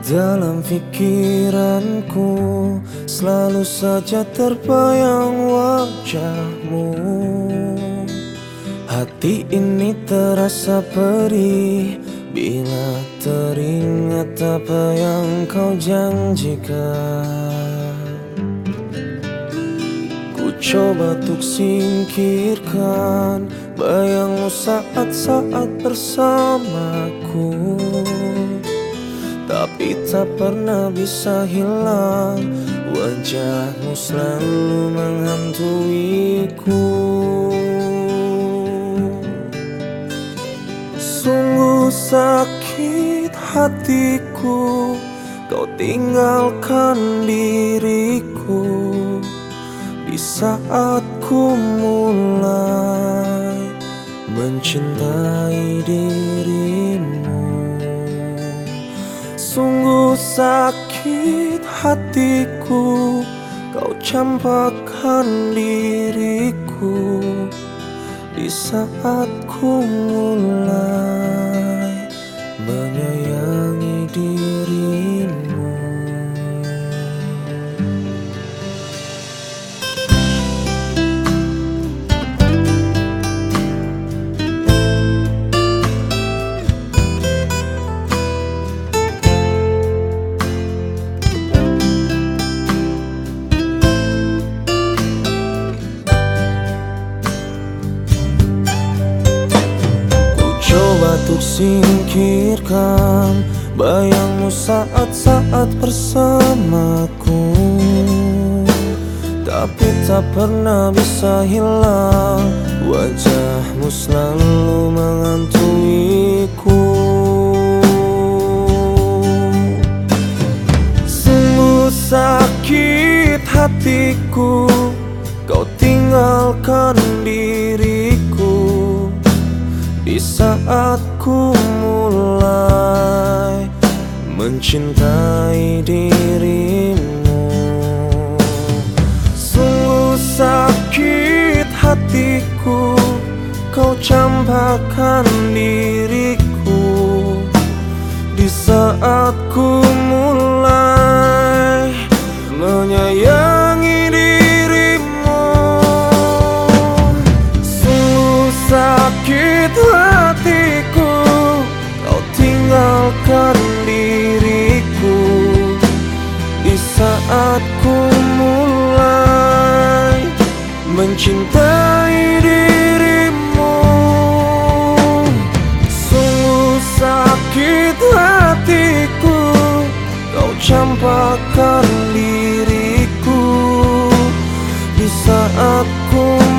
Dalam pikiranku selalu saja terbayang wajahmu. Hati ini terasa perih bila teringat apa yang kau janjikan. Ku coba untuk singkirkan bayangmu saat-saat bersamaku, tapi tak pernah bisa hilang. Wajahmu selalu menghantuiku. Sungguh sakit hatiku kau tinggalkan diriku di saat ku mulai mencintai dirimu. Sungguh sakit hatiku kau campakkan diriku di saat ku mulai menyayangi dirimu. Coba untuk singkirkan bayangmu saat-saat bersamaku, tapi tak pernah bisa hilang. Wajahmu selalu menghantuiku. Sungguh sakit hatiku kau tinggalkan diriku di saat ku mulai mencintai dirimu. Sungguh sakit hatiku kau campakkan diriku di saat ku mulai menyayangi dirimu. Sungguh sakit hatiku kau tinggalkan diriku di saat ku mulai mencintai dirimu. Sungguh sakit hatiku kau campakkan diriku di saat ku